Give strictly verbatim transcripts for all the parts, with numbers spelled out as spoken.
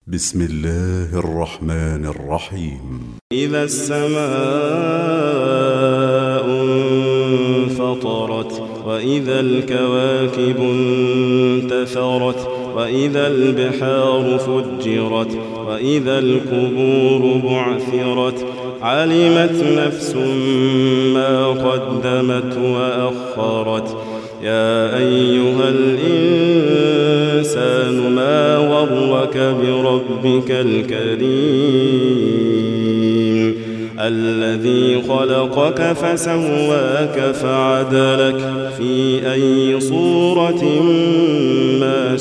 بسم الله الرحمن الرحيم. إذا السماء انفطرت وإذا الكواكب انتثرت وإذا البحار فجرت وإذا القبور بعثرت علمت نفس ما قدمت وأخرت. يا أيها الإنسان ما غرك بربك الكريم الذي خلقك فسواك فعدلك في أي صورة ما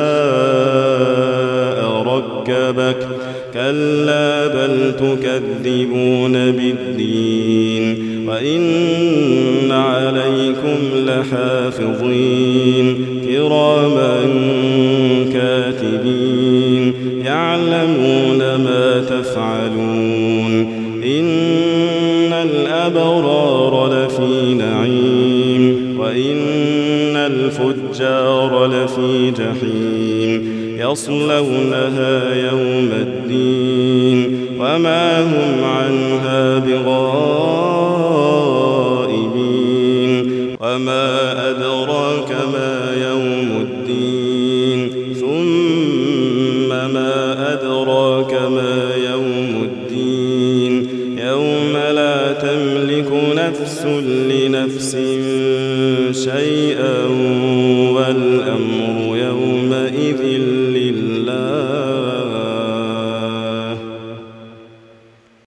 شاء ركبك. كلا بل تكذبون بالدين وإن عليكم لحافظين كراما كاتبين يعلمون ما تفعلون. إن الأبرار لفي نعيم وإن الفجار لفي جحيم يصلونها يوم الدين وما هم عنها بغائبين. وما أدراك ما يوم الدين ثم ما أدراك ما يوم الدين يوم لا تملك نفس لنفس شيئا والأمر